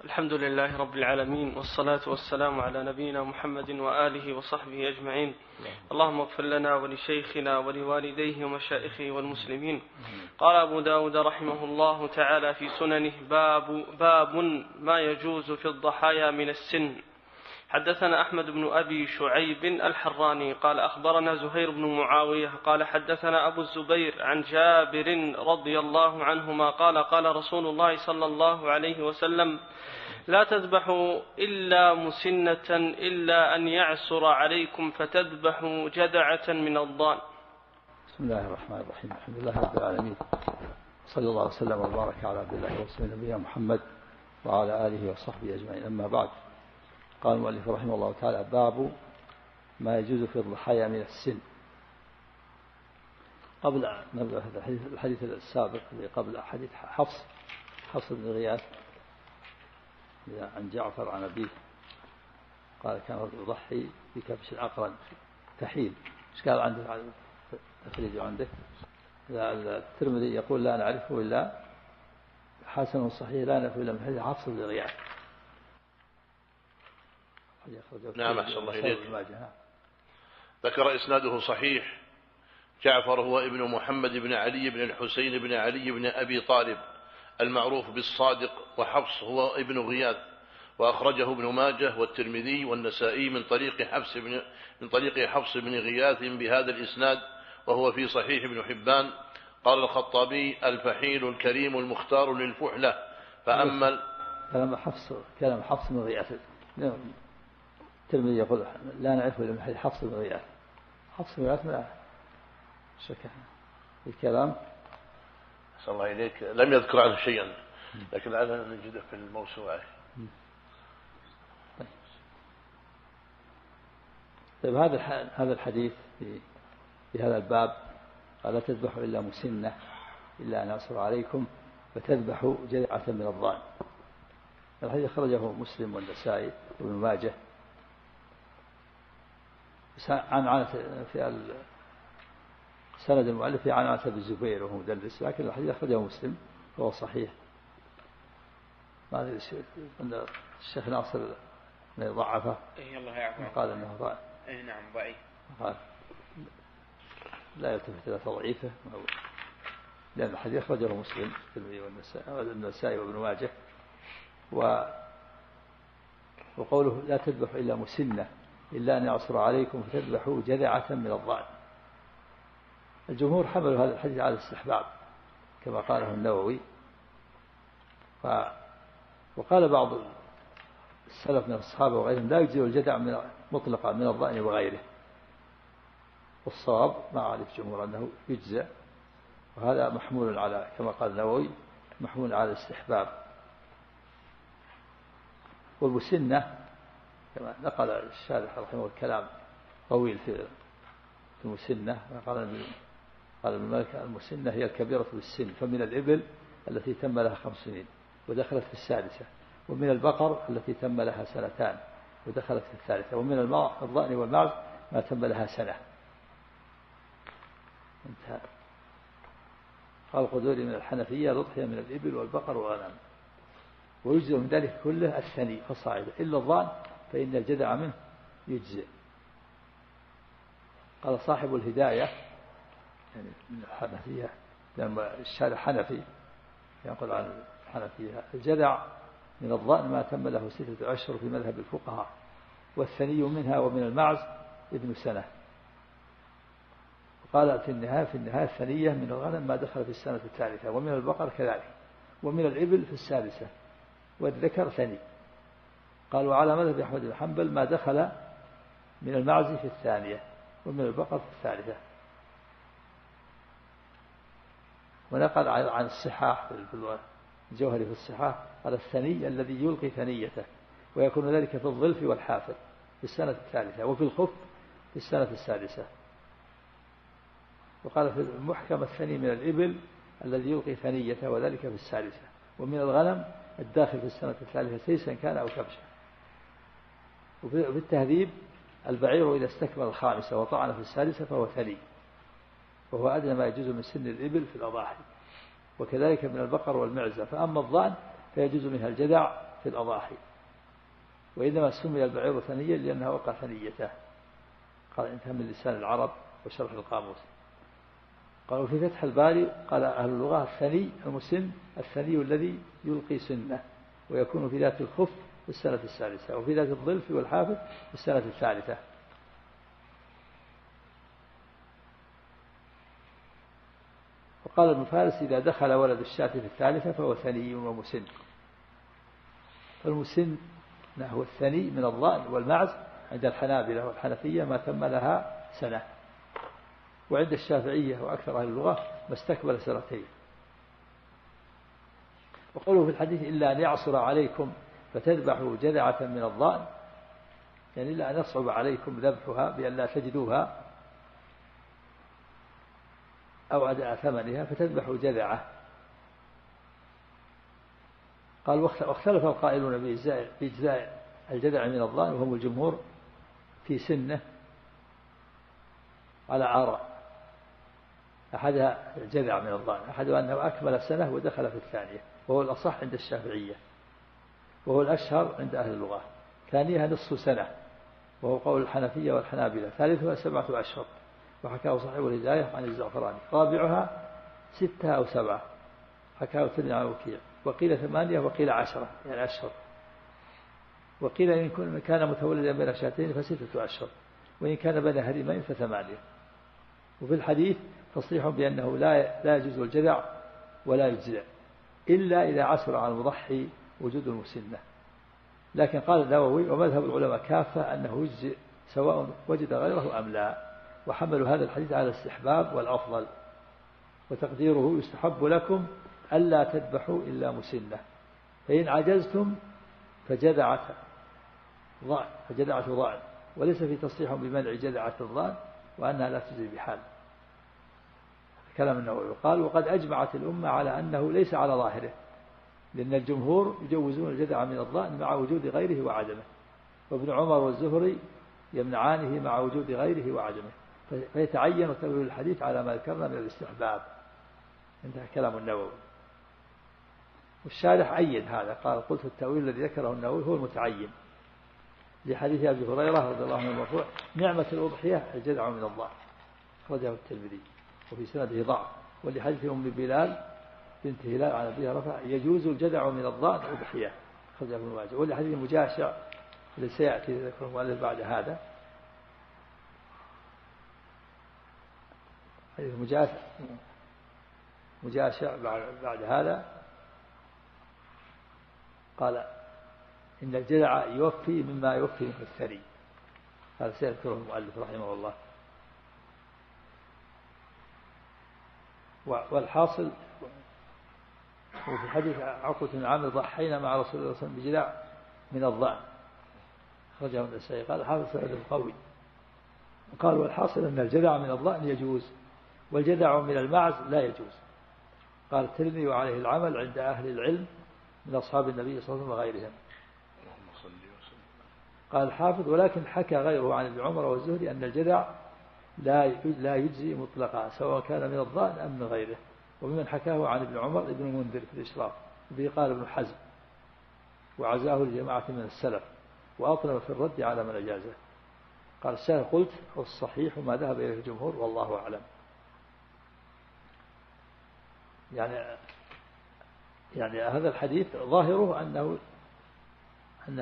الحمد لله رب العالمين، والصلاة والسلام على نبينا محمد وآله وصحبه أجمعين. اللهم اغفر لنا ولشيخنا ولوالديه ومشائخه والمسلمين. قال أبو داود رحمه الله تعالى في سننه: باب ما يجوز في الضحايا من السن. حدثنا أحمد بن أبي شعيب الحراني قال أخبرنا زهير بن معاوية قال حدثنا أبو الزبير عن جابر رضي الله عنهما قال قال رسول الله صلى الله عليه وسلم: لا تذبحوا إلا مسنة إلا أن يعسر عليكم فتذبحوا جدعة من الضان. بسم الله الرحمن الرحيم. الحمد لله رب العالمين، صلى الله وسلم وبارك على عبد الله ورسوله نبينا محمد وعلى آله وصحبه أجمعين. أما بعد، قال المؤلف رحمه الله تعالى: باب ما يجوز في الضحايا من السن. قبل أن نبدأ الحديث السابق قبل حديث حفص بن غياث عن جعفر عن أبيه قال كان رجل يضحي بكبش العقرن تحيل. ايش قال عنده تخريج عندك؟ الترمذي يقول لا نعرفه إلا حسن صحيح لا نعرفه إلا من حديث حفص بن غياث. نعم، أحسن الله إليك. ذكر إسناده صحيح. جعفر هو ابن محمد بن علي بن الحسين بن علي بن أبي طالب المعروف بالصادق، وحفص هو ابن غياث، وأخرجه ابن ماجه والترمذي والنسائي من طريق حفص بن غياث بهذا الإسناد، وهو في صحيح ابن حبان. قال الخطابي: الفحيل الكريم المختار للفحلة. فأما كلام حفص بن غياث، الترمذي يقول لا نعرفه إلا من حديث حفص بن غياث. حفص بن غياث لا شك الكلام. أحسن الله إليك. لم يذكر عنه شيئا، لكن لعلنا نجده في الموسوعة. طيب هذا الحديث في هذا الباب: لا تذبحوا إلا مسنة إلا أن يعسر عليكم فتذبحوا جذعة من الضان. الحديث خرجه مسلم والنسائي وابن ماجه عن في سند المؤلف عن عنة بن الزبير وهو مدلس، لكن الحديث أخرجه مسلم وهو صحيح. ما الشيخ ناصر ضعفه قال انه ضعيف. نعم ضعيف. قال لا يلتفت الى تضعيفه، لأن الحديث أخرجه مسلم والنسائي وابن ماجه. وقوله لا تذبحوا إلا مسنة إلا أن يعصر عليكم فتذبحوا جذعة من الضأن. الجمهور حملوا هذا الحديث على الاستحباب كما قاله النووي. وقال بعض السلف من الصحابة وغيرهم لا يجزئ الجدع مطلقا من الضأن وغيره، والصواب مع على الجمهور أنه يجزئ، وهذا محمول على كما قال النووي محمول على الاستحباب. والمسنة كما نقل الشارح رحمه الله الكلام طويل في المسنة. قال ابن مالك: المسنة هي الكبيرة بالسن، فمن الإبل التي تم لها 5 سنين ودخلت في السادسة، ومن البقر التي تم لها 2 سنين ودخلت في الثالثة، ومن الضأن والمعز ما تم لها 1 سنة. انتهى. قال القدوري: من الحنفية الأضحية من الإبل والبقر والغنم، ويجزئ من ذلك كله الثني فصاعدا إلا الضأن فإن الجدع منه يجزئ. قال صاحب الهداية يعني من الحنفية، لما الشارع حنفي يقول عن الحنفية: الجدع من الضأن ما تم له 6 أشهر في مذهب الفقهاء، والثني منها ومن المعز ابن سنة. وقال في النهاية الثنية من الغنم ما دخل في السنة الثالثة، ومن البقر كذلك، ومن الإبل في السادسة، والذكر ثني. قال وعلى مذهب أحمد بن حنبل ما دخل من المعز في الثانية، ومن البقر في الثالثة. ونقل عن الصحاح في الجوهري في الصحاح على الثني الذي يلقي ثنيته، ويكون ذلك في الظلف والحافر في السنة الثالثة، وفي الخف في السنة السادسة. وقال في المحكم: الثني من الإبل الذي يلقي ثنيته وذلك في السادسة، ومن الغنم الداخل في السنة الثالثة سيسا كان أو كبشا. وفي التهذيب: البعير إذا استكمل 5 وطعن في السادسة فهو ثني، وهو أدنى ما يجوز من سن الإبل في الأضاحي، وكذلك من البقر والمعزة. فأما الضأن فيجوز منها الجدع في الأضاحي، وإنما سمي البعير ثنيا لأنها وقع ثنيته. قال انتهى من لسان العرب وشرح القاموس. قالوا في فتح الباري قال أهل اللغة الثني المسن الثني الذي يلقي سنه، ويكون في ذات الخف في السنة السادسة، وفي ذات الظلف والحافظ في السنة الثالثة. وقال ابن فارس إذا دخل ولد الشاة في الثالثة فهو ثني ومسن. فالمسن هو الثني من الضأن والمعز عند الحنابلة والحنفية ما تم لها سنة، وعند الشافعية وأكثر أهل اللغة ما استكمل سنتين. وقوله في الحديث إلا أن يعصر عليكم فتذبحوا جذعة من الضأن، يعني إلا أن يصعب عليكم ذبحها بأن لا تجدوها أو أداء ثمنها فتذبحوا جذعة. قال واختلف القائلون بإجزاء الجذع من الضأن وهم الجمهور في سنه على آراء، أحدها الجذع من الضأن، أحدها أنه أكمل سنة ودخل في الثانية، وهو الأصح عند الشافعية وهو الأشهر عند أهل اللغة. ثانيها نصف سنة وهو قول الحنفية والحنابلة. ثالثها 7 أشهر وحكاه صاحب الهداية عن الزعفراني. رابعها 6 أو 7 حكاه الترمذي عن وكيع. وقيل 8 وقيل 10 يعني أشهر. وقيل إن كان متولدا بين شاتين ف6 أشهر، وإن كان بين هرمين ف8. وفي الحديث تصريح بأنه لا يجوز الجذع ولا يجزع إلا إذا عسر على المضحي وجود المسنة. لكن قال النووي ومذهب العلماء كافة أنه يجزئ سواء وجد غيره أم لا، وحملوا هذا الحديث على الاستحباب والأفضل، وتقديره يستحب لكم ألا تذبحوا إلا مسنة، فإن عجزتم فجذعة ضأن، وليس في تصريح بمنع جذعة الضأن وأنها لا تجزي بحال. كلام النووي. قال وقد أجمعت الأمة على أنه ليس على ظاهره، لأن الجمهور يجوزون الجذع من الضأن مع وجود غيره وعدمه، وابن عمر والزهري يمنعانه مع وجود غيره وعدمه، فيتعين تأويل الحديث على ما ذكرنا من الاستحباب. انتهى كلام النووي. والشارح أيد هذا، قال قلت التأويل الذي ذكره النووي هو المتعين لحديث أبي هريرة رضي الله عنه المرفوع نعمة الأضحية الجذع من الضأن، أخرجه الترمذي وفي سنده ضعف. ولحديث أم بلال بنت هلال عن أبيها رفع يجوز الجذع من الضأن أضحية، أخرجه ابن ماجه. ولحديث مجاشع الذي سيأتي ذكره المؤلف بعد هذا، حديث مجاشع بعد هذا قال إن الجذع يوفي مما يوفي من الثري، هذا سيذكره المؤلف رحمه الله. والحاصل وفي حديث عقبة بن عامر ضحينا مع رسول الله صلى الله عليه وسلم بجذع من الضأن، أخرجه النسائي. قال حافظ سند قوي. قال والحاصل أن الجذع من الضأن يجوز، والجذع من المعز لا يجوز. قال الترمذي وعليه العمل عند أهل العلم من أصحاب النبي صلى الله عليه وسلم وغيرهم. قال الحافظ ولكن حكى غيره عن ابن عمر والزهري أن الجذع لا يجزي مطلقا سواء كان من الضأن أم من غيره، وممن حكاه عن ابن عمر ابن المنذر في الإشراف، به قال ابن حزم وعزاه لجماعة من السلف، وأطلب في الرد على من أجازه. قال الشارح قلت الصحيح ما ذهب إليه الجمهور والله أعلم. يعني هذا الحديث ظاهره أن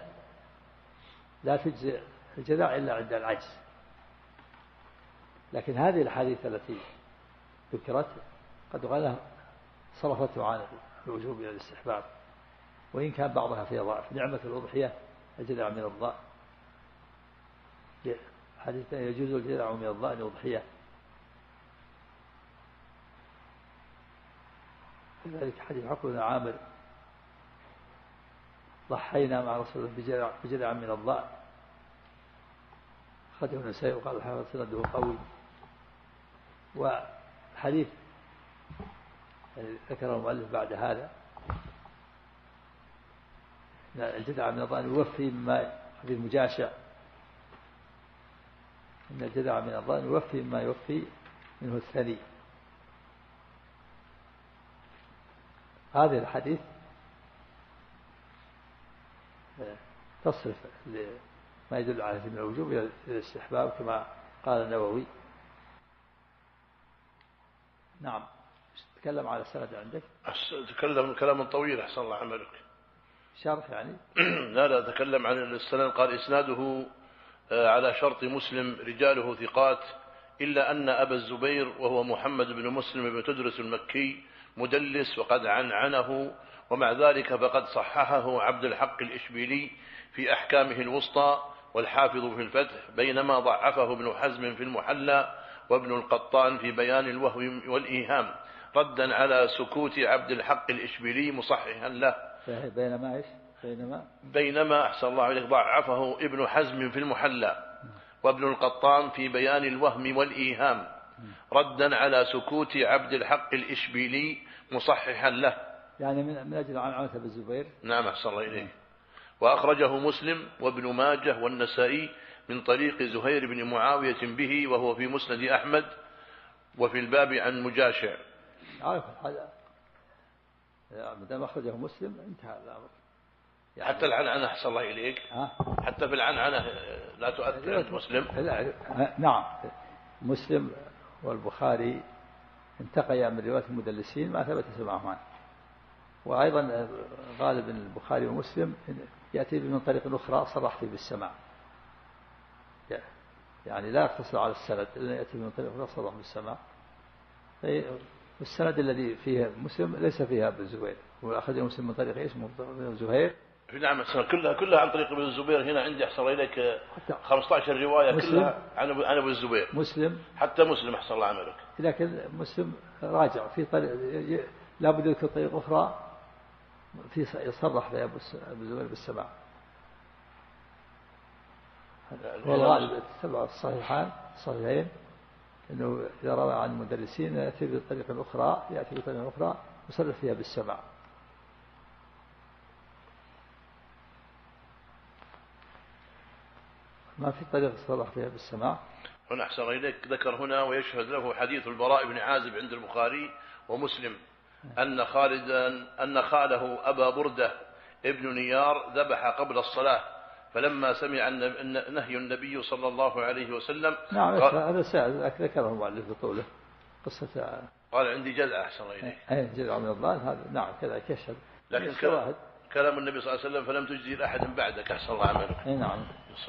لا تجزئ الجذع إلا عند العجز، لكن هذه الحديث التي ذكرت قد قالها صرفته عن الوجوب إلى الاستحباب، وإن كان بعضها فيها ضعف. نعمة الأضحية الجذع من الضأن، حديث يجوز الجذع من الضأن أضحية. لذلك حديث عقبة بن عامر ضحينا مع رسول الله بجذع من الضأن، أخرجه النسائي وقال الحافظ سنده قوي. وحديث ذكر المؤلف بعد هذا الجذع من الضأن يوفي مما حديث مجاشع إن الجذع من الضأن يوفي مما يوفي منه الثني. هذا الحديث تصرف ما يدل عليه من الوجوب إلى الاستحباب كما قال النووي. نعم. تكلم على السند عندك. تكلم كلاما طويلا أحسن الله عملك. شرح يعني. لا تكلم عن السند. قال إسناده على شرط مسلم رجاله ثقات إلا أن أبا الزبير وهو محمد بن مسلم بن تدرس المكي مدلس وقد عنعنه، ومع ذلك فقد صححه عبد الحق الإشبيلي في أحكامه الوسطى والحافظ في الفتح، بينما ضعفه ابن حزم في المحلى وابن القطان في بيان الوهم والإيهام، ردا على سكوت عبد الحق الإشبيلي مصححا له. بينما إيش؟ بينما أحسن الله عليك ضعفه ابن حزم في المحلى وابن القطان في بيان الوهم والإيهام، ردا على سكوت عبد الحق الإشبيلي مصححا له، يعني من أجل عنعنة بالزبير. نعم أحسن الله إليه. وأخرجه مسلم وابن ماجه والنسائي من طريق زهير بن معاوية به، وهو في مسند أحمد، وفي الباب عن مجاشع. عارف هذا مدام أخرجه مسلم انتهى الأمر. يعني حتى العنعنة أحسن الله إليك، حتى في العنعنة لا تؤثر عند مسلم. نعم. مسلم والبخاري انتقيا من رواية المدلسين ما ثبت سماعهما، وأيضا غالب البخاري ومسلم يأتي من طريق أخرى صرح فيه بالسماع، يعني لا يقتصر على السند، إلا يأتي من طريق أخرى صرح بالسماع. السند الذي فيه مسلم ليس فيها ابن الزبير، وأخذ مسلم من طريق إيش؟ من زهير. نعم كلها عن طريق ابن الزبير. هنا عندي أحسن إليك 15 رواية كلها عن ابن الزبير. مسلم حتى مسلم أحسن الله عملك. لكن مسلم راجع في طريق، لا بد يذكر طريق أخرى في يصرح فيها ابن الزبير بالسماع. والغالب تتبع الصحيحين إنه إذا روى عن المدرسين يأتي بطريقة أخرى يصرف فيها بالسماع. ما في طريقة يصرح فيها بالسماع. هنا أحسن إليك ذكر هنا ويشهد له حديث البراء بن عازب عند البخاري ومسلم أن خاله أبا بردة ابن نيار ذبح قبل الصلاة، فلما سمع نهي النبي صلى الله عليه وسلم. نعم هذا ذكره المؤلف بطوله قصة. قال عندي جذع أحسن إليك. جذع من الضال هذا. نعم كذا يشهد. لكن كلام النبي صلى الله عليه وسلم فلم تجزي لأحد بعدك أحسن الله عملك. نعم.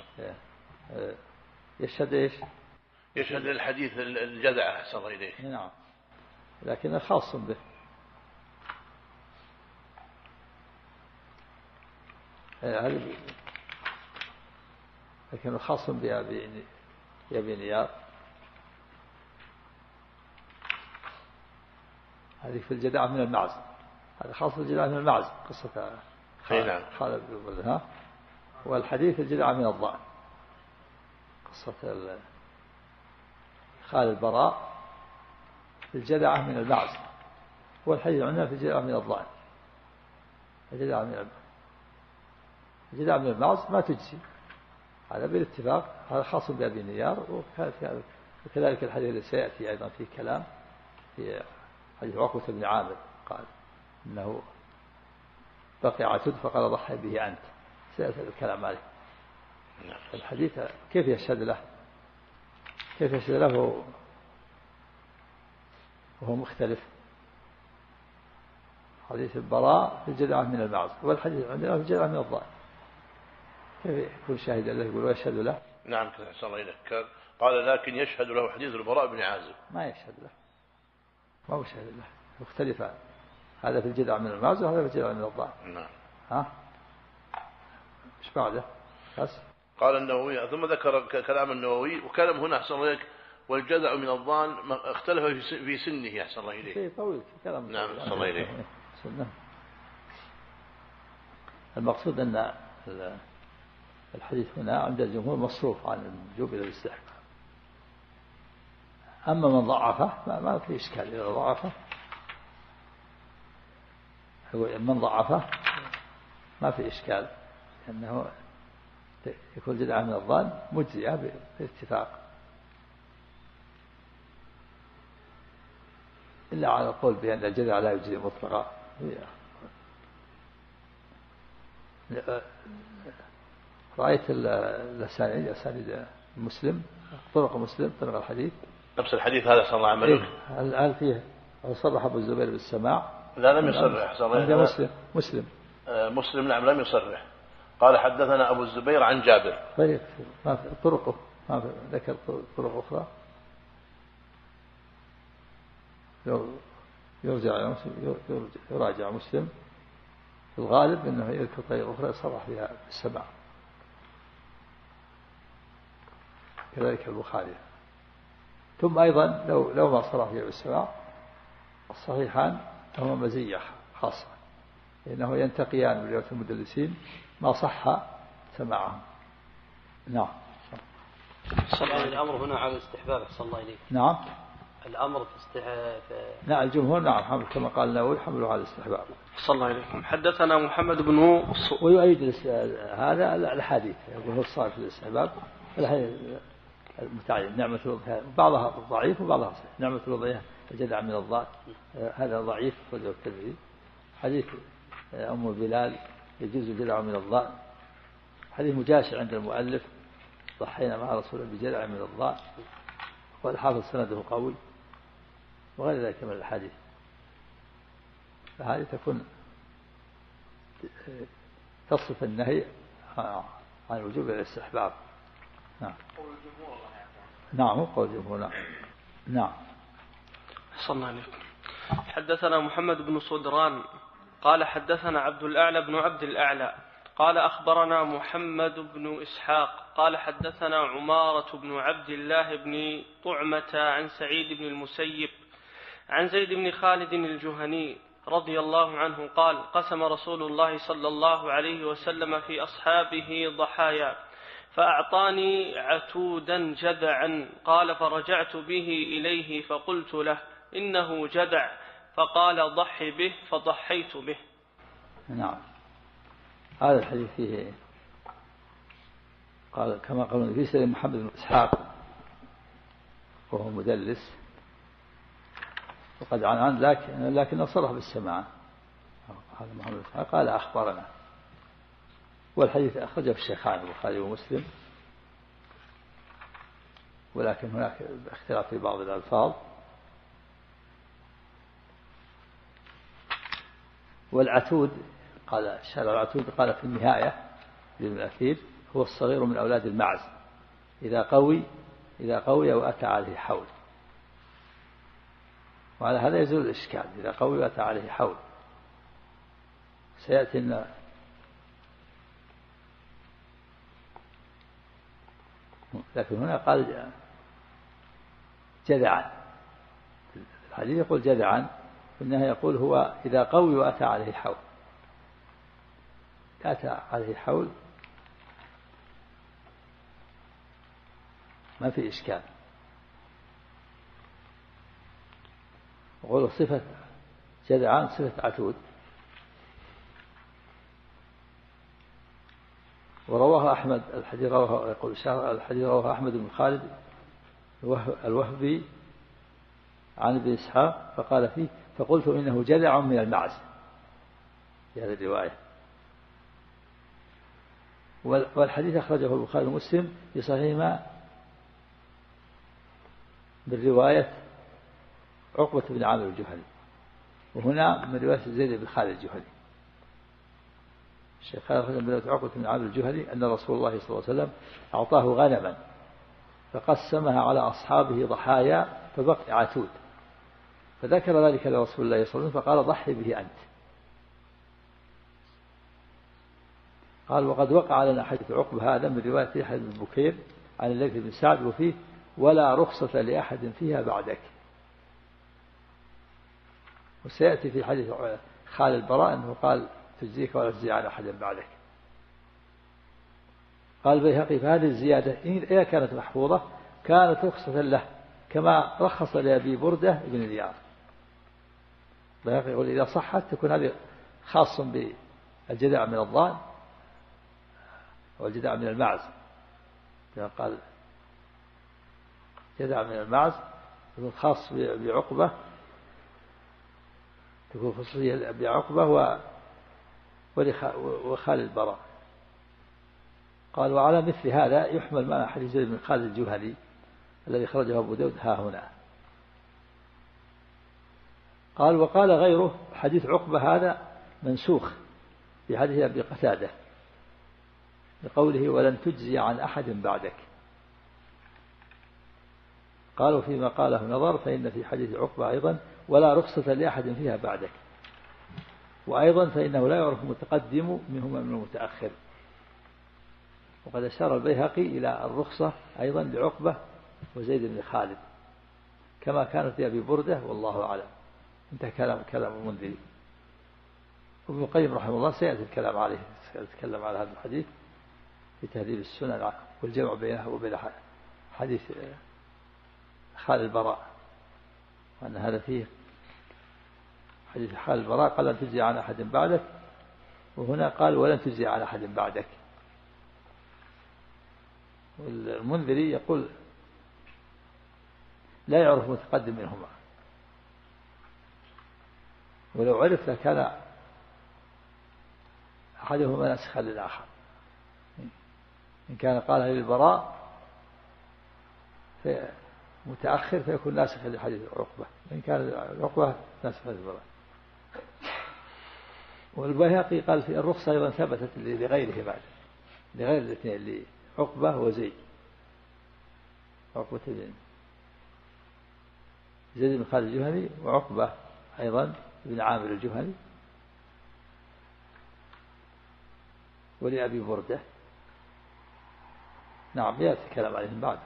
يشهد إيش؟ يشهد للحديث الجذع أحسن الله إليك. نعم لكن خاص به. هذا لكن خاص بأبي نيار. هذه في الجدع من المعز، هذا خاص بالجدع من المعز قصة خالد بن بردة. والحديث الجدع من الضأن قصة خالد البراء في الجدع من المعز، والحديث عندنا في الجدع من الضأن. الجدع من المعز ما تجزي، هذا بالاتفاق، هذا خاص بأبي نيار. وكذلك الحديث الذي سيأتي أيضا فيه كلام في حديث عقبة بن عامر قال إنه بقي عتد فقال ضحي به أنت، سيأتي الكلام عليه. الحديث كيف يشهد له وهو مختلف. حديث البراء في الجدع من المعز، والحديث عندنا في الجدع من الضأن، كيف يكون شاهد له يقول ويشهد له؟ نعم كذا أحسن الله إليك. قال لكن يشهد له حديث البراء بن عازب. ما يشهد له، ما هو شاهد له، مختلفان، هذا في الجدع من المعز وهذا في الجدع من الضأن. نعم. ايش بعده؟ بس قال النووي ثم ذكر كلام النووي، وكلام هنا أحسن الله إليك والجدع من الضأن اختلف في سنه أحسن الله إليك. شيء طويل كلام. نعم أحسن الله إليك. المقصود أن الحديث هنا عند الجمهور مصروف عن الوجوب إلى الاستحباب. أما من ضعفه ما في إشكال إذا ضعفه، من ضعفه ما في إشكال أنه يكون جدعا من الظن مجزئة باتفاق، إلا على القول بأن الجدع لا يجزي مطلقا. رأيت الأسانيد مسلم، طرق مسلم، طرق الحديث نفس الحديث هذا صلى الله عليه وسلم. هل فيه صرح أبو الزبير بالسماع؟ لا لم يصرح. مسلم نعم لم يصرح. قال حدثنا أبو الزبير عن جابر. طيب ما في طرقه، ما في ذكر طرق أخرى. يراجع مسلم، في الغالب أنه يذكر طريقة أخرى يصرح بها بالسماع، كذلك البخاري. ثم أيضا لو ما صرح بها بالسماع الصحيحان هما مزية خاصة، لأنه ينتقيان من رواية المدلسين ما صح سماعهم. نعم. الأمر هنا على الاستحباب. أحسن الله إليك. نعم. الأمر في نعم الجمهور نعم كما قال النووي حملوا على الاستحباب. صلى الله عليكم. حدثنا محمد بن ويؤيد هذا الحديث يقول هو الصالح في الاستحباب. المتعين نعمة الوضعية بعضها ضعيف وبعضها صحيح. نعمة الوضعية الجدع من الضال هذا ضعيف خرجه الترمذي. حديث أم بلال يجوز الجدع من الضال حديث مجاشع عند المؤلف ضحينا مع رسول الله بجدع من الضال، والحافظ سنده قوي وغير ذلك من الحديث. فهذه تكون تصف النهي عن وجوب الاستحباب. نعم. نعم قول الجمهور. نعم. صلى الله عليه وسلم. حدثنا محمد بن صدران قال حدثنا عبد الأعلى بن عبد الأعلى قال أخبرنا محمد بن إسحاق قال حدثنا عمارة بن عبد الله بن طعمة عن سعيد بن المسيب عن زيد بن خالد الجهني رضي الله عنه قال قسم رسول الله صلى الله عليه وسلم في أصحابه ضحايا فأعطاني عتودا جدعا قال فرجعت به إليه فقلت له إنه جدع فقال ضح به فضحيت به. نعم. هذا الحديث فيه قال كما قالوا في سيد محمد بن إسحاق وهو مدلس وقد عن لكنه صرح بالسماع. هذا محمد بن إسحاق قال أخبرنا، والحديث أخرجه الشيخان البخاري ومسلم، ولكن هناك اختلاف في بعض الألفاظ. والعتود قال الشارع العتود قال في النهاية لابن الأثير هو الصغير من أولاد المعز إذا قوي وأتى عليه حول، وعلى هذا يزول الإشكال إذا قوي وأتى عليه حول. سيأتي أن لكن هنا قال جدعا، الحديث يقول جدعا، إنها يقول هو إذا قوي وأتى عليه حول. أتى عليه حول ما في إشكال. وقول صفة جدعان صفة عتود. ورواه أحمد الحديث رواه أحمد بن خالد الوهبي عن ابن إسحاق فقال فيه فقلت إنه جدع من المعز في هذه الرواية. والحديث أخرجه البخاري ومسلم في صحيحهما بالرواية عقبة بن عامر الجهني، وهنا من رواية زيد بن خالد الجهني. الشيخ أخرج من رواية عقبة بن عامر الجهني أن رسول الله صلى الله عليه وسلم أعطاه غنما فقسمها على أصحابه ضحايا فبقي عتود، فذكر ذلك لرسول الله صلى الله عليه وسلم فقال ضحي به أنت. قال وقد وقع لنا حديث عقبة هذا من رواية يحيى بن بكير عن الليث بن سعد وفيه ولا رخصة لأحد فيها بعدك. وسيأتي في حديث خال البراء أنه قال تجزيك ولا تجزي على أحد بعدك. قال البيهقي فهذه الزيادة إذا كانت محفوظة كانت رخصة له كما رخص لأبي بردة بن اليار. البيهقي يقول إذا صحت تكون هذه خاص بالجدع من الضال والجدع من المعز. قال جدع من المعز يكون خاص بعقبة، تكون خصوصية بعقبة وخال البراء. قال وعلى مثل هذا يحمل معنى حديث زيد بن خالد الجهني الذي خرجه أبو داود ها هنا. قال وقال غيره حديث عقبة هذا منسوخ في حديث أبي قتادة لقوله ولن تجزي عن أحد بعدك. قالوا فيما قاله نظر، فإن في حديث عقبة أيضا ولا رخصة لأحد فيها بعدك، وأيضا فإنه لا يعرف المتقدم منهما من المتأخر. وقد أشار البيهقي إلى الرخصة أيضا لعقبة وزيد بن خالد كما كانت في أبي بردة والله أعلم. انتهى كلام المنذري. وابن القيم رحمه الله سيأتي الكلام عليه، سيتكلم على هذا الحديث في تهذيب السنن والجمع بينه وبين حديث خال البراء، وأن هذا فيه حديث خال البراء قال لن تجزي عن أحد بعدك، وهنا قال ولن تجزي عن أحد بعدك. والمنذري يقول لا يعرف متقدم منهما، ولو عرف لكان أحدهما ناسخا للآخر. إن كان قالها للبراء متأخر فيكون ناسخا لحديث عقبة، وإن كان عقبة ناسخا للبراء. والبيهقي قال في الرخصة أيضا ثبتت لغيره بعد، لغير الاثنين لعقبة وزيد، عقبة زيد بن خالد الجهني وعقبة أيضا بن عامر الجهني، ولأبي بردة. نعم يأتي كلام عليهم بعد.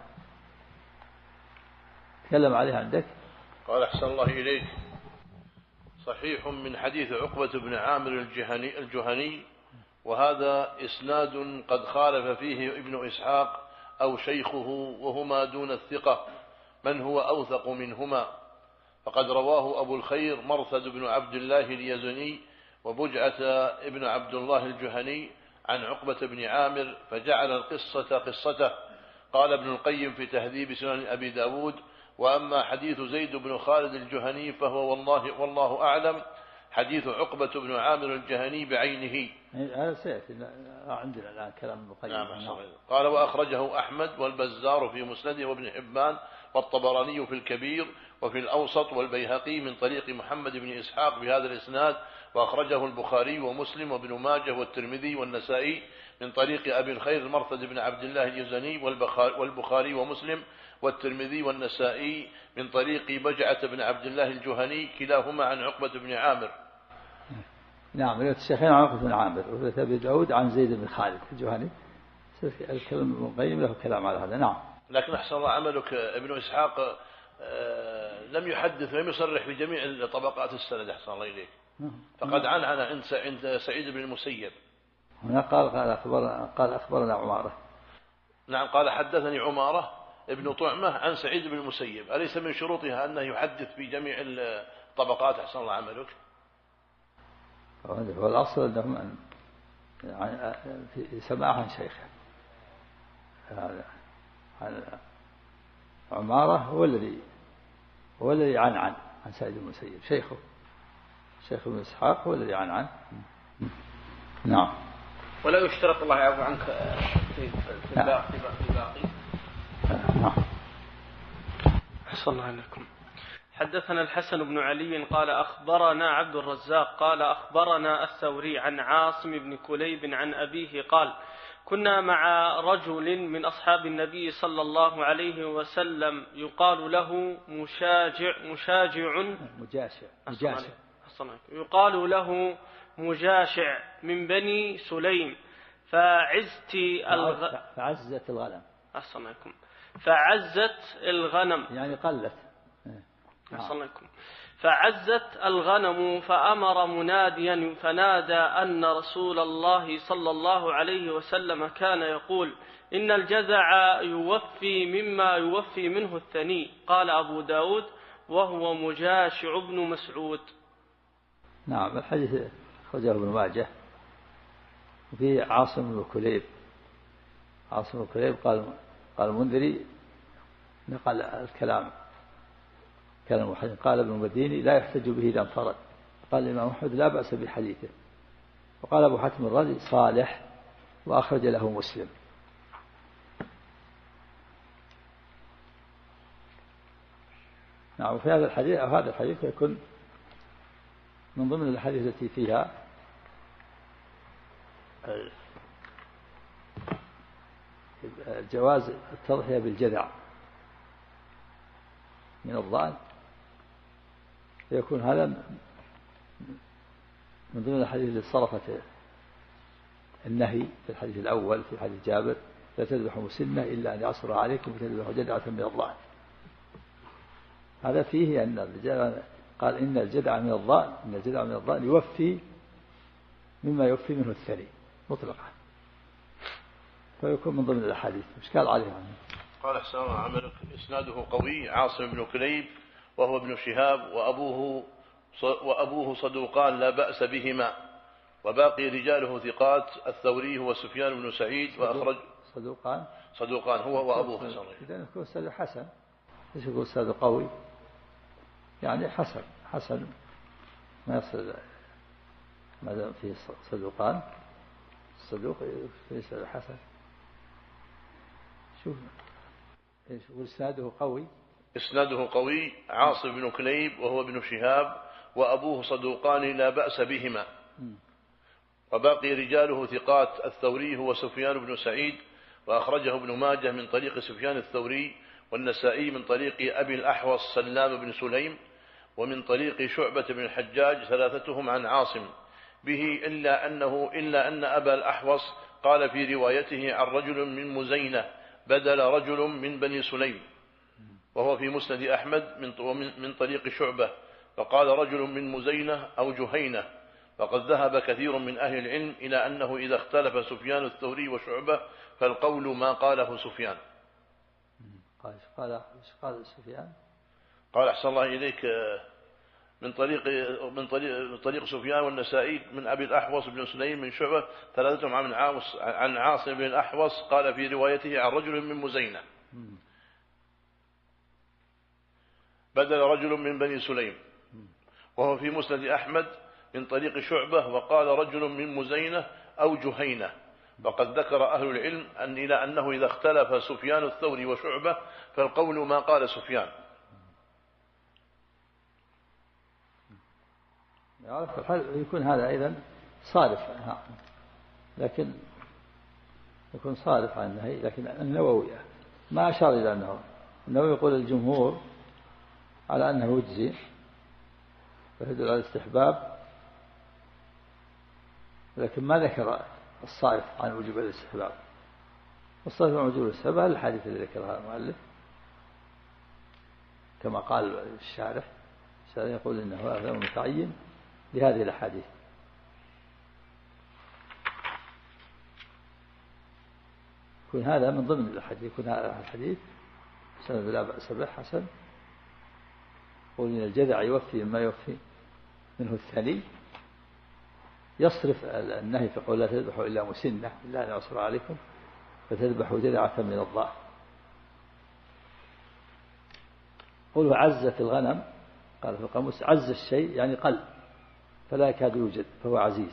تكلم عليه عندك. قال أحسن الله إليك صحيح من حديث عقبة بن عامر الجهني وهذا إسناد قد خالف فيه ابن إسحاق أو شيخه وهما دون الثقة من هو أوثق منهما، فقد رواه أبو الخير مرثد بن عبد الله اليزني وبجعة ابن عبد الله الجهني عن عقبة بن عامر فجعل القصة قصته. قال ابن القيم في تهذيب سنن أبي داود وأما حديث زيد بن خالد الجهني فهو والله أعلم حديث عقبة بن عامر الجهني بعينه. هذا سيأتي عندنا الآن كلام ابن القيم. نعم. قال وأخرجه أحمد والبزار في مسنده وابن حبان والطبراني في الكبير وفي الأوسط والبيهقي من طريق محمد بن إسحاق بهذا الإسناد، وأخرجه البخاري ومسلم وابن ماجه والترمذي والنسائي من طريق أبي الخير المرثد بن عبد الله اليزني والبخاري ومسلم والترمذي والنسائي من طريق بجعة بن عبد الله الجهني كلاهما عن عقبة بن عامر. نعم الشيخين عن عقبة بن عامر وفي أبي داود عن زيد بن خالد الجهني. الكلام ابن القيم له كلام على هذا. نعم. لكن أحسن الله عملك ابن إسحاق لم يحدث ولم يصرح بجميع طبقات السند أحسن الله إليك، فقد عن عند سعيد بن المسيب. هنا قال أخبرنا عمارة. نعم قال حدثني عمارة ابن طعمة عن سعيد بن المسيب. أليس من شروطها أنه يحدث بجميع الطبقات أحسن الله عملك؟ هو الأصل أنهم في سماع عن شيخه. عمارة هو الذي عن سعيد بن المسيب شيخه، شيخ ابن إسحاق هو الذي عن. نعم. ولا يشترط الله يعفو عنك في الباقي. نعم. أحسن الله عليكم. حدثنا الحسن بن علي قال أخبرنا عبد الرزاق قال أخبرنا الثوري عن عاصم بن كليب عن أبيه قال كنا مع رجل من أصحاب النبي صلى الله عليه وسلم يقال له يقال له مجاشع من بني سليم فعزت الغنم يعني قلت. فعزت الغنم فأمر مناديا فنادى أن رسول الله صلى الله عليه وسلم كان يقول إن الجذع يوفي مما يوفي منه الثني. قال أبو داود وهو مجاشع بن مسعود. نعم. الحديث خرجه ابن ماجه وفي عاصم بن كليب. قال المنذري نقل الكلام قال ابن المديني لا يحتج به إذا انفرد. قال الإمام أحمد لا بأس بحديثه. وقال أبو حاتم الرازي صالح وأخرج له مسلم. نعم. وفي هذا الحديث أو هذا الحديث يكون من ضمن الحديث التي فيها جواز التضحية بالجذع من الضأن، يكون هذا من ضمن الحديث اللي صرفت النهي في الحديث الأول في حديث جابر: لا تذبحوا مسنة إلا أن يعصر عليكم فتذبحوا جذعة من الضأن. هذا فيه أن الرجال قال إن الجذع من الضأن، إن الجذع من الضأن يوفي مما يوفي منه الثري مطلقا، فيكون من ضمن الأحاديث. إشكال عليه عنه. قال أحسن الله عملك إسناده قوي، عاصم بن كليب وهو ابن شهاب وأبوه صدوقان لا بأس بهما، وباقي رجاله ثقات، الثوري هو سفيان بن سعيد وأخرج صدوقان هو وأبوه حسن. إذا يكون أستاذ حسن، ليش يقول أستاذ قوي؟ يعني حسن ما يصل ما دام فيه صدوقان، الصدوق ليس حسن. شوف ايش يقول إسناده قوي، عاصم بن كليب وهو ابن شهاب وأبوه صدوقان لا بأس بهما، وباقي رجاله ثقات، الثوري هو سفيان بن سعيد وأخرجه ابن ماجه من طريق سفيان الثوري، والنسائي من طريق أبي الأحوص سلام بن سليم، ومن طريق شعبة بن الحجاج، ثلاثتهم عن عاصم به، إلا أن أبا الأحوص قال في روايته عن رجل من مزينة بدل رجل من بني سليم، وهو في مسند أحمد من طريق شعبة، فقال رجل من مزينة أو جهينة. فقد ذهب كثير من أهل العلم إلى أنه إذا اختلف سفيان الثوري وشعبة فالقول ما قاله سفيان. قال سفيان، قال أحسن الله إليك من طريق سفيان والنسائي من أبي الأحوص بن سليم من شعبة، ثلاثتهم عن عاصم بن الأحوص قال في روايته عن رجل من مزينة بدل رجل من بني سليم، وهو في مسند أحمد من طريق شعبة، وقال رجل من مزينة أو جهينة. وقد ذكر أهل العلم إلى أنه إذا اختلف سفيان الثوري وشعبة فالقول ما قال سفيان. يكون هذا أيضا صارف، لكن يكون صارف عن النهي. لكن النووي ما أشار إلى أنه، النووي يقول الجمهور على أنه يجزي ويدل على الاستحباب، لكن ما ذكر الصارف عن وجوب الاستحباب. والصارف عن وجوب الاستحباب الحديث اللي ذكرها المؤلف كما قال الشارح يقول إنه هذا متعين لهذه الأحاديث. يكون هذا من ضمن الحديث، يكون هذا الحديث سند لا بأس به حسن. يقول إن الجذع يوفي ما يوفي منه الثني، يصرف النهي في قول لا تذبحوا إلا مسنة إلا أن يعصر عليكم فتذبحوا جذعة من الضأن. قوله عز في الغنم، قال في القاموس عز الشيء يعني قل فلا يكاد يوجد فهو عزيز.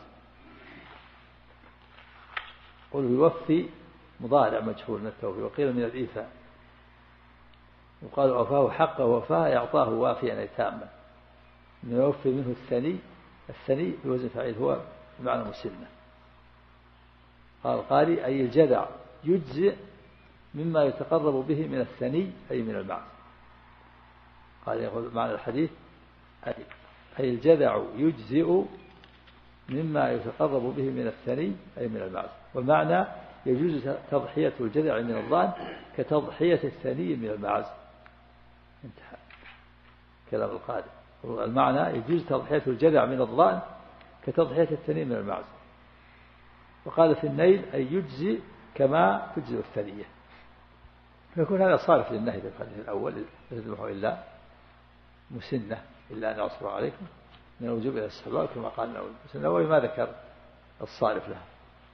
قوله يوفي مضارع مجهول من التوفي، وقيل من الإيفاء، وقال وفاه حقه وفاه يعطاه وافيا أي تاما، إنه يوفي منه الثني بوزن فعيل هو بمعنى مسنة. قال قاري أي الجذع يجزئ مما يتقرب به من الثني أي من المعز. قال يقول معنى الحديث أي الجذع يجزئ مما يتقرب به من الثني أي من المعز. والمعنى يجوز تضحية الجذع من الضأن كتضحية الثني من المعز. انتهى كلام القارئ. المعنى يجوز تضحية الجذع من الضأن كتضحية الثني من المعز. وقال في النيل أي يجزي كما تجزي الثنية. فيكون هذا صارف للنهي في الحديث الأول لا تذبحوا إلا مسنة إلا أن يعصر عليكم من الوجوب إلى السباب كما قال النووي ما ذكر الصارف لها.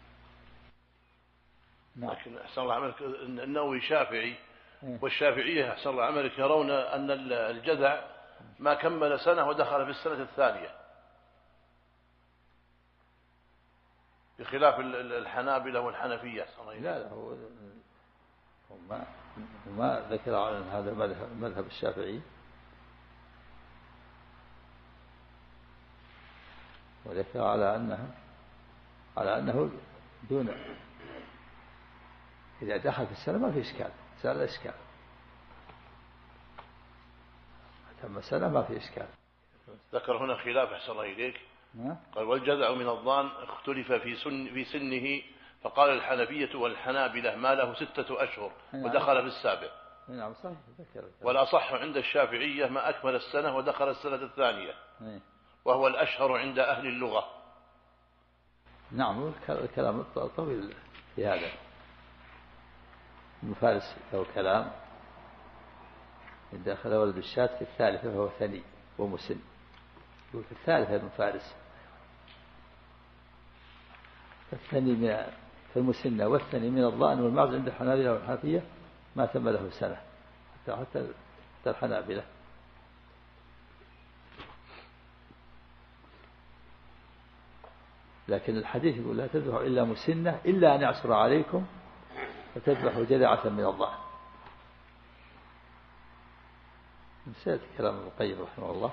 لكن أحسن الله عملك النووي شافعي، والشافعية أحسن الله عملك يرون أن الجذع ما كمل سنة ودخل في السنة الثانية، بخلاف الحنابلة والحنفية. لا هو ما ذكر عن هذا المذهب الشافعي، وذكر على أنه دون، إذا دخل في السنة ما في إشكال، سأل إشكال، تم سنة ما في إشكال. ذكر هنا خلاف أحسن الله إليك، قال والجذع من الضان اختلف في سنه، فقال الحنفية والحنابلة ما له 6 أشهر ودخل في السابع. نعم صحيح. والأصح عند الشافعية ما أكمل السنة ودخل السنة الثانية، وهو الأشهر عند أهل اللغة. نعم الكلام طويل في هذا. ابن فارس له كلام، إذا دخل ولد الشاة في الثالثة فهو ثني ومسن، يقول في الثالثة ابن فارس، الثني في المسنة والثني من الضأن والمعز عند الحنابلة والحنفية ما تم له سنة، حتى الحنابلة. لكن الحديث يقول لا تذبحوا إلا مسنة إلا أن يعصر عليكم فتذبحوا جذعة من الضأن. نسيت كلام ابن القيم رحمه الله.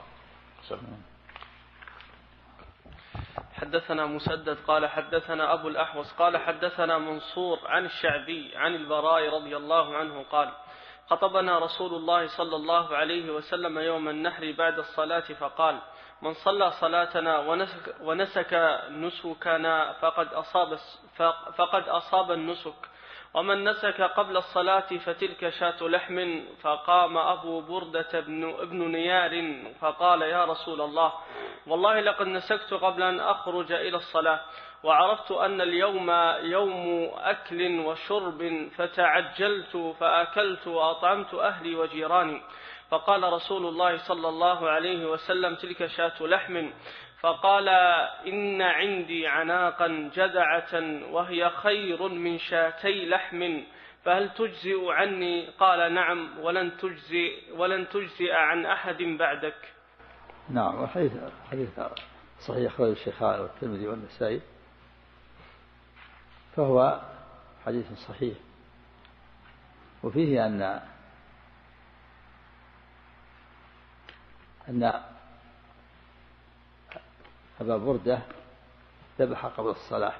حدثنا مسدد قال حدثنا أبو الأحوص قال حدثنا منصور عن الشعبي عن البراء رضي الله عنه قال خطبنا رسول الله صلى الله عليه وسلم يوم النحر بعد الصلاة فقال من صلى صلاتنا ونسك نسكنا فقد أصاب النسك، ومن نسك قبل الصلاة فتلك شاة لحم. فقام أبو بردة ابن نيار فقال يا رسول الله والله لقد نسكت قبل أن أخرج إلى الصلاة، وعرفت أن اليوم يوم أكل وشرب، فتعجلت فأكلت وأطعمت أهلي وجيراني. فقال رسول الله صلى الله عليه وسلم تلك شاة لحم. فقال إن عندي عناقا جذعة وهي خير من شاتي لحم، فهل تجزئ عني؟ قال نعم ولن تجزئ عن أحد بعدك. نعم. حديث صحيح أخرجه الشيخان والترمذي والنسائي، فهو حديث صحيح، وفيه أن أبا بردة ذبح قبل الصلاة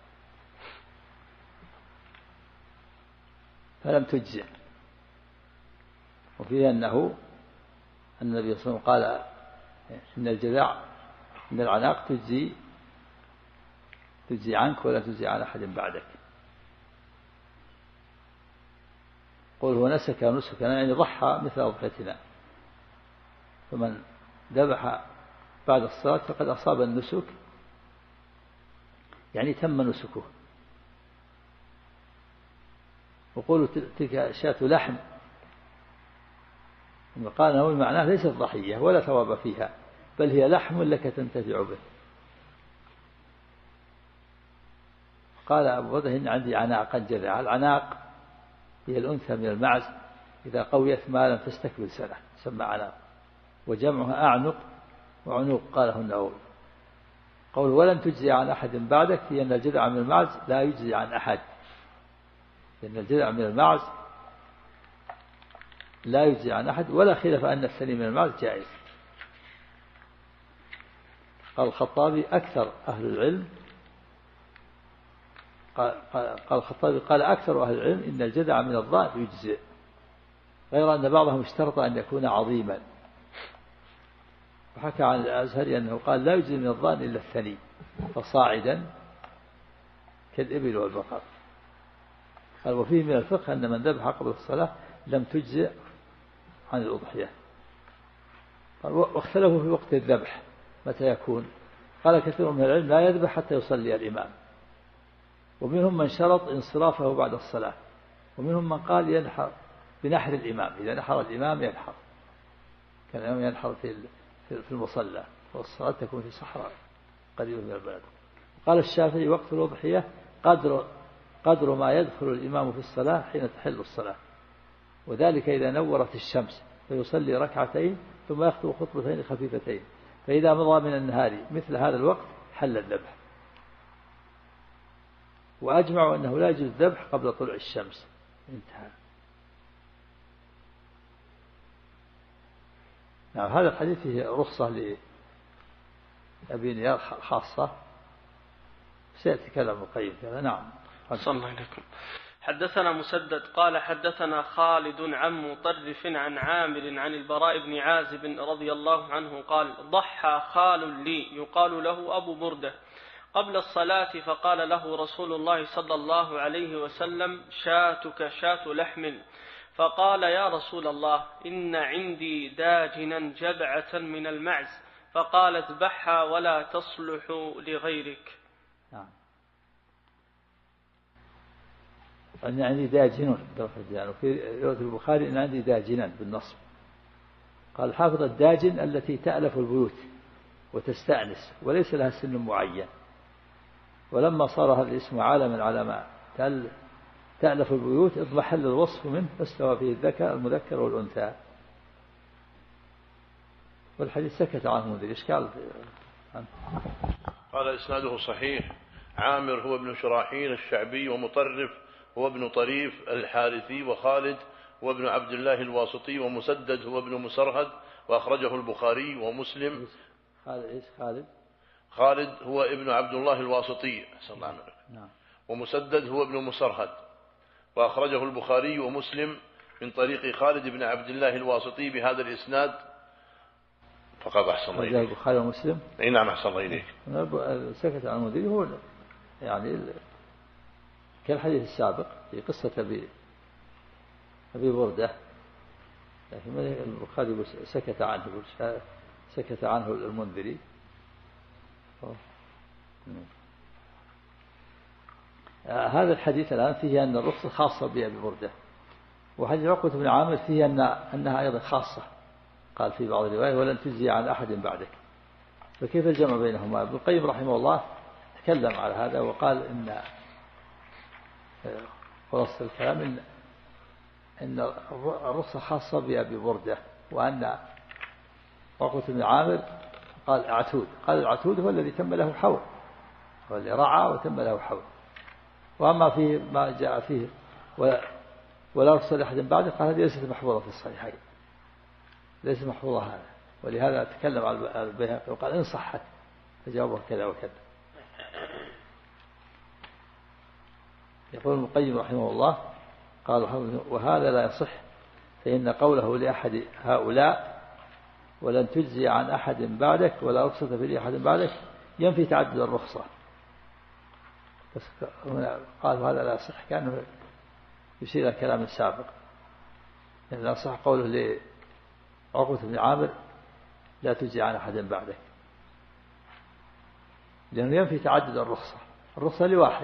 فلم تجزئ، وفيه أن النبي صلى الله عليه وسلم قال إن الجذع من العناق تجزي عنك ولا تجزي عن أحد بعدك. قل هو نسك نسكنا يعني ضحى مثل أضحيتنا، فمن ذبح بعد الصلاة فقد أصاب النسك، يعني تم نسكه. وقولوا تلك شاة لحم، قال هو معناه ليست ضحية ولا ثواب فيها، بل هي لحم لك تنتفع به. قال أبو بردة إن عندي عناقا جذعا. العناق هي الأنثى من المعز إذا قويت ما لم تستكمل سنة تسمى عناق، وجمعها أعنق وعنوق قاله النووي. قول ولن تجزي عن أحد بعدك هي أن الجذع من المعز لا يجزي عن أحد، لأن الجذع من المعز لا يجزي عن أحد، ولا خلاف أن الثني من المعز جائز. قال الخطابي أكثر أهل العلم قال أكثر أهل العلم إن الجذع من الضأن يجزئ، غير أن بعضهم اشترط أن يكون عظيما، وحكى عن الأزهري أنه قال لا يجزئ من الضأن إلا الثني فصاعدا كالإبل والبقر. قال وفيه من الفقه أن من ذبح قبل الصلاة لم تجزئ عن الأضحية. قال واختلفوا في وقت الذبح متى يكون، قال كثير من العلم لا يذبح حتى يصلي الإمام، ومنهم من شرط انصرافه بعد الصلاة، ومنهم من قال ينحر بنحر الإمام، إذا نحر الإمام ينحر، كان الإمام ينحر في المصلى، والصلاة تكون في صحراء قريبة من البلد. قال الشافعي وقت الأضحية قدر ما يدخل الإمام في الصلاة حين تحل الصلاة، وذلك إذا نورت الشمس فيصلي ركعتين ثم يخطب خطبتين خفيفتين، فإذا مضى من النهار مثل هذا الوقت حل الذبح. وأجمعوا أنه لا يجوز الذبح قبل طلوع الشمس. انتهى. نعم. هذا الحديث فيه رخصة أبي نيار خاصة سيأتي كلام القيم كذا. نعم. صلى الله عليكم. حدثنا مسدد قال حدثنا خالد عن مطرف عن عامر عن البراء بن عازب رضي الله عنه قال ضحى خال لي يقال له أبو بردة قبل الصلاة فقال له رسول الله صلى الله عليه وسلم شاتك شاة لحم، فقال يا رسول الله إن عندي داجنا جبعة من المعز، فقال اذبحها ولا تصلح لغيرك. نعم. أن عندي داجن، وفي رواية البخاري أن عندي داجنا بالنصب. قال حافظ الداجن التي تألف البيوت وتستأنس وليس لها سن معين، ولما صار هذا الاسم عالما على ما تألف البيوت اضمحل الوصف منه فاستوى فيه الذكر المذكر والأنثى. والحديث سكت عنه ذي إشكال. قال إسناده صحيح. عامر هو ابن شراحيل الشعبي، ومطرف هو ابن طريف الحارثي، وخالد هو ابن عبد الله الواسطي، ومسدد هو ابن مسرهد، وأخرجه البخاري ومسلم. خالد هو ابن عبد الله الواسطي صلى الله عليه وسلم. ومسدد هو ابن مسرهد، وأخرجه البخاري ومسلم من طريق خالد بن عبد الله الواسطي بهذا الإسناد فقط. أحسن الله إليك. البخاري ومسلم. أي نعم أحسن الله إليك. سكت عن المدير هو يعني كالحديث السابق في قصة أبي بردة، لكن البخاري سكت عنه المنذري. هذا الحديث الآن فيه أن الرخصة خاصة بأبي بردة، وحديث عقبة بن عامر فيه أنها أيضا خاصة. قال في بعض الروايات ولن تجزي عن أحد بعدك. فكيف الجمع بينهما؟ ابن القيم رحمه الله تكلم على هذا وقال إن خلاصة الكلام إن الرخصة خاصة بأبي بردة، وأن عقبة بن عامر قال عتود. قال العتود هو الذي تم له حول، هو اللي رعى وتم له حول. وأما فيه ما جاء فيه ولا رخصة لأحد بعده، قال هذه ليست محفوظة في الصحيحين، ليست محفوظة هذا. ولهذا تكلم على البيهقي وقال إن صحت فجوابه كذا وكذا. يقول ابن القيم رحمه الله قال وهذا لا يصح، فإن قوله لأحد هؤلاء ولن تجزي عن أحد بعدك ولا رخصة في أحد بعدك ينفي تعدد الرخصة. بس قال هذا لا يصح، كأنه يشير الكلام السابق. يعني لا صح قوله لعقبة بن عامر لا تجزي عن أحد بعدك، لأنه ينفي تعدد الرخصة لواحد.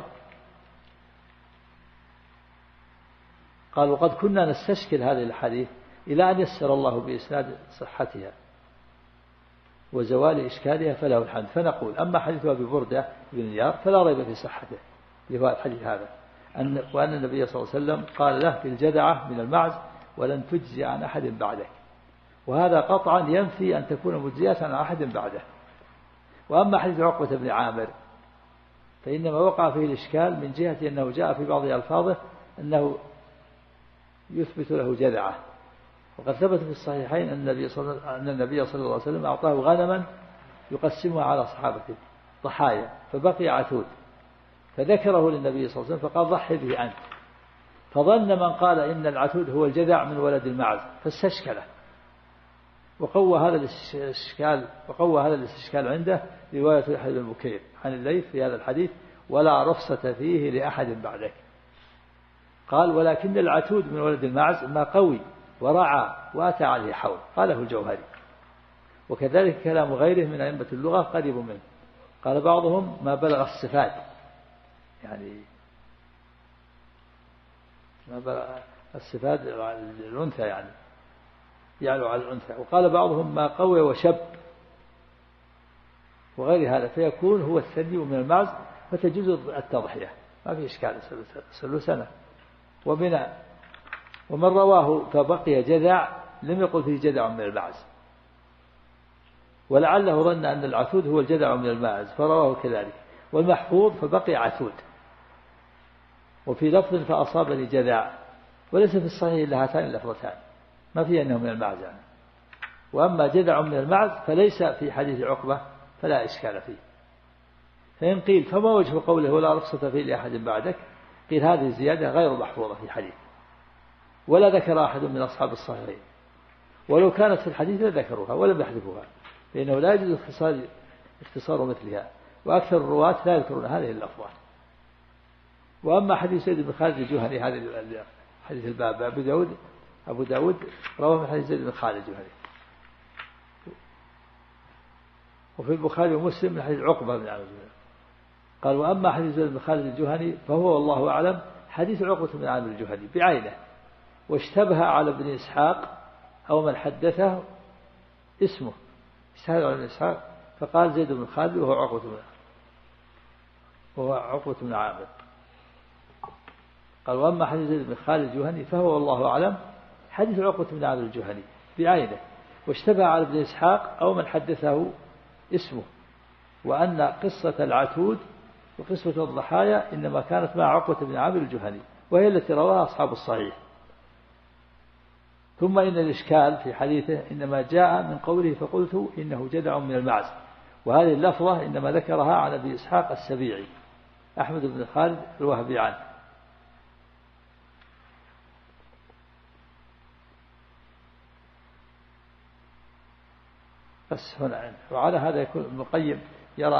قال وقد كنا نستشكل هذه الحديث إلى أن يسر الله بإسناد صحتها وزوال إشكالها فله الحمد. فنقول أما حديث أبي بردة بن نيار فلا ريب في صحته، اللي هو الحديث هذا، وأن النبي صلى الله عليه وسلم قال له في الجدعة من المعز ولن تجزي عن أحد بعدك، وهذا قطعا ينفي أن تكون مجزية عن أحد بعده. وأما حديث عقبة بن عامر فإنما وقع فيه الإشكال من جهة أنه جاء في بعض ألفاظه أنه يثبت له جذعة، وقد ثبت في الصحيحين أن النبي صلى الله عليه وسلم أعطاه غنما يقسمها على صحابته ضحايا، فبقي عتود، فذكره للنبي صلى الله عليه وسلم فقال ضحي به أنت، فظن من قال إن العتود هو الجذع من ولد المعز فاستشكله، وقوى هذا الاستشكال عنده رواية يحيى بن بكير عن الليث في هذا الحديث ولا رخصة فيه لأحد بعدك. قال ولكن العتود من ولد المعز ما قوي ورعى وأتى عليه حول، قاله الجوهري. وكذلك كلام غيره من أئمة اللغة قريب منه. قال بعضهم ما بلغ الصفات، يعني ما بلغ الصفات الأنثى، يعني يعلو على الأنثى. وقال بعضهم ما قوي وشب وغير هذا، فيكون هو الثدي من المعز فتجوز التضحية، ما في إشكال، سلو سنة. ومن رواه فبقي جذع لم يقل فيه جذع من المعز، ولعله ظن أن العتود هو الجذع من المعز فرواه كذلك. والمحفوظ فبقي عتود، وفي لفظ فأصابني جذع، وليس في الصحيح إلا هاتان اللفظتان، ما في أنه من المعز يعني. وأما جذع من المعز فليس في حديث عقبة، فلا إشكال فيه. فإن قيل فما وجه قوله ولا رخصة فيه لأحد بعدك؟ قيل هذه الزيادة غير محفوظة في الحديث، ولا ذكر أحد من أصحاب الصحيحين، ولو كانت في الحديث لذكروها ولم يحذفوها، لأنه لا يجوز اختصار مثلها، وأكثر الرواة لا يذكرون هذه اللفظات. وأما حديث زيد بن خالد الجهني هذا حديث الباب أبو داود رواه من حديث زيد بن خالد الجهني، وفي البخاري ومسلم من حديث عقبة بن عامر. قال وأما حديث زيد بن خالد الجهني فهو والله أعلم حديث عقبة بن عامر الجهني بعينه، واشتبه على ابن إسحاق أو من حدثه اسمه، اشتبه على ابن إسحاق فقال زيد بن خالد وهو عقبة بن عامر. قال وأما حديث زيد بن خالد الجهني فهو والله أعلم حديث عقبة بن عامر الجهني بعينه، واشتبه على ابن إسحاق أو من حدثه اسمه، وأن قصة العتود وقصة الضحايا إنما كانت مع عقبة بن عامر الجهني، وهي التي رواها أصحاب الصحيح. ثم إن الإشكال في حديثه إنما جاء من قوله فقلت إنه جدع من المعز، وهذه اللفظة إنما ذكرها عن أبي إسحاق السبيعي أحمد بن خالد الوهبي عنه. بس هنا وعلى هذا يكون ابن القيم يرى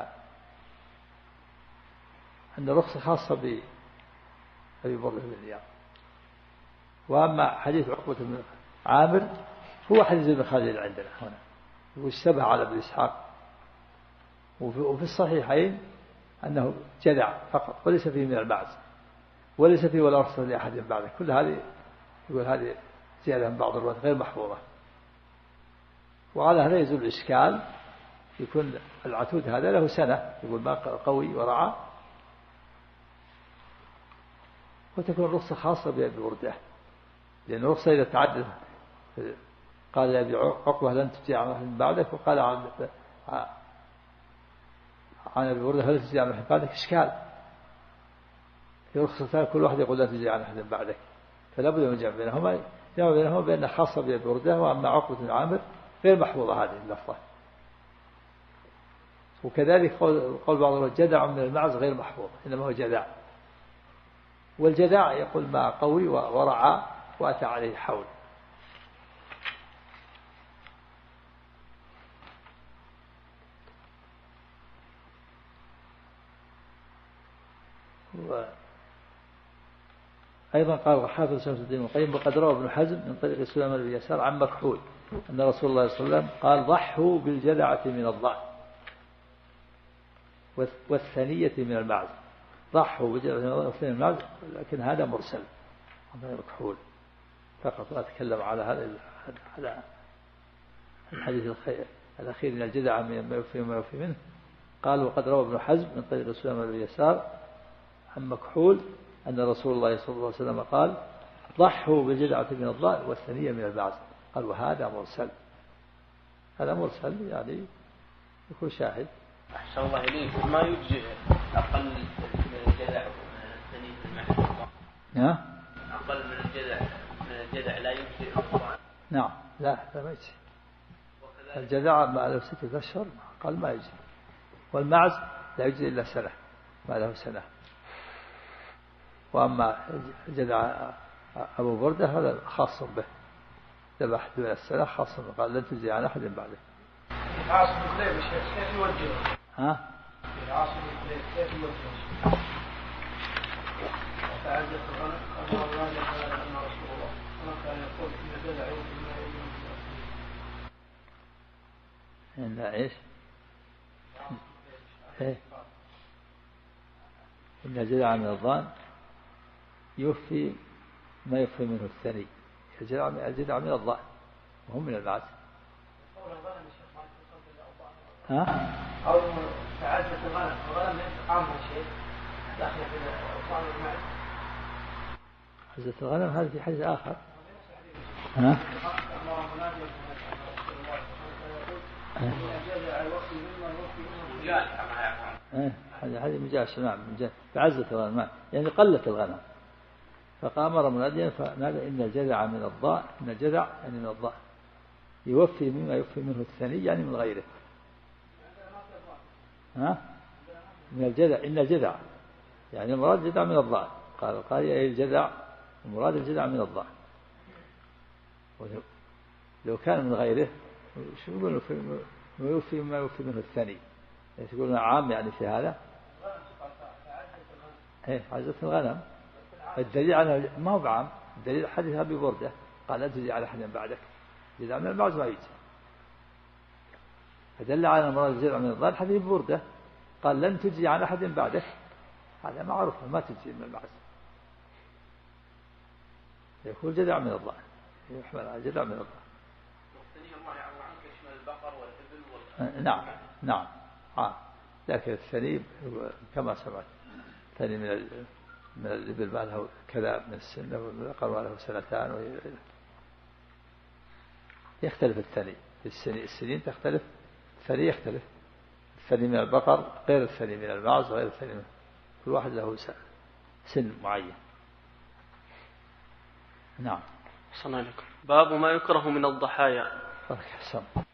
أن الرخصة خاصة بأبي بكر بن زياد. وأما حديث عقبة بن عامر هو حديث ابن خالد اللي عندنا هنا، واشتبه على ابن إسحاق، وفي الصحيحين أنه جدع فقط وليس فيه من البعث، وليس فيه ولا رخصة لأحد بعده. كل هذه يقول هذه زيادة من بعض الروايات غير محفوظة. وعلى هذا يزول الإشكال، يكون العتود هذا له سنة يقول ما قوي ورعى، وتكون الرخصة خاصة بأبي بردة، لأن الرخصة إذا تعدد قال يا أبي عقبة لن تجزي عن أحد بعدك، وقال عن أبي بردة هل تجزي عن أحد بعدك إشكال. في رخصتان كل واحد يقول لا تجزي عن أحد بعدك، فلا بد من جمع بينهما بأن خاصة بأبي بردة. وأما عقبة بن عامر غير محفوظة هذه اللفظة. وكذلك قول بعض الرجال جدع من المعز غير محفوظ، إنما هو جدع، والجدع يقول ما قوي ورعى وأتى عليه حول. أيضا قال حافظ شمس الدين القيم وقد روى ابن حزم من طريق سليمان بن يسار عن مكحول أن رسول الله صلى الله عليه وسلم قال ضحوا بالجدعة من الضأن والثنية من المعز. ضحوا بالجدعة من الضأن والثنية من المعز، لكن هذا مرسل عن مكحول فقط. أتكلم على هذا الحديث الأخير من الجدعة ما يوفي وما يوفي منه. قال وقد روى ابن حزم من طريق سليمان بن يسار عن مكحول أن رسول الله صلى الله عليه وسلم قال ضحوا بالجدعة من الضأن والثنية من المعز. قال وهذا مرسل، هذا مرسل يعني يكون شاهد. أحسن الله إليك، ما يجزئ أقل من الجدع من الثنية من المعز. أقل من الجدع لا يجزئ الضأن. نعم لا ما يجزئ. الجدع ما له 6 أشهر قال ما يجزئ، والمعز لا يجزئ إلا سنة ما له سنة. وأما جدع أبو بردة هذا خاص به، ذبح دون السنة خاص به، قال لن تجزي عن أحد بعده. عاصم الكليب كيف يوجه؟ ها؟ عاصم الكليب كيف يوجه؟ وتعدد الغنم أمر الله تعالى أن رسول الله وما كان يقول إن جدع يوجه ما يوجه. إن إيش؟ إيه؟ إن الجدع من الضأن يوفي ما يوفي منه الثني. الجدع من الضأن وهم من المعز. ها؟ أو تعدد الغنم عامة شيء داخل في الضأن والمعز. عزة الغنم هذا في حديث آخر. ها؟ هذه مجاش. نعم بعزة الغنم يعني قلت الغنم، فقامر مناديا فنادى إن الجدع من الضأن، إن الجدع يعني من الضأن يوفي مما يوفي منه الثني يعني من غيره. من الجذع، إن الجذع يعني المراد جذع من الضأن، قال القارئ أي الجذع، المراد الجذع من الضأن. لو كان من غيره شو يقولون ما يوفي منه الثاني، يقولون عام يعني في هذا عزة الغنم. الدليل على ما هو بعام، الدليل حديث أبي بردة قال لا تجزي على أحد بعدك، جذع من المعز ما يجزي، فدل على مراد الجذع من الضأن حديث بردة قال لن تجزي عن أحد بعدك، هذا معروف ما تجزي من المعز، يكون جذع من الضأن، يحمل على جذع من الضأن. نعم لكن الثني كما سمعت ثاني من الإبل ما له كذا من السن، والبقر ما له 2 سنين، يختلف الثني في السنين تختلف، الثني يختلف، الثني من البقر غير الثني من المعز وغير الثني من كل واحد له سن معين. نعم. صلى الله عليه وسلم. باب ما يكره من الضحايا.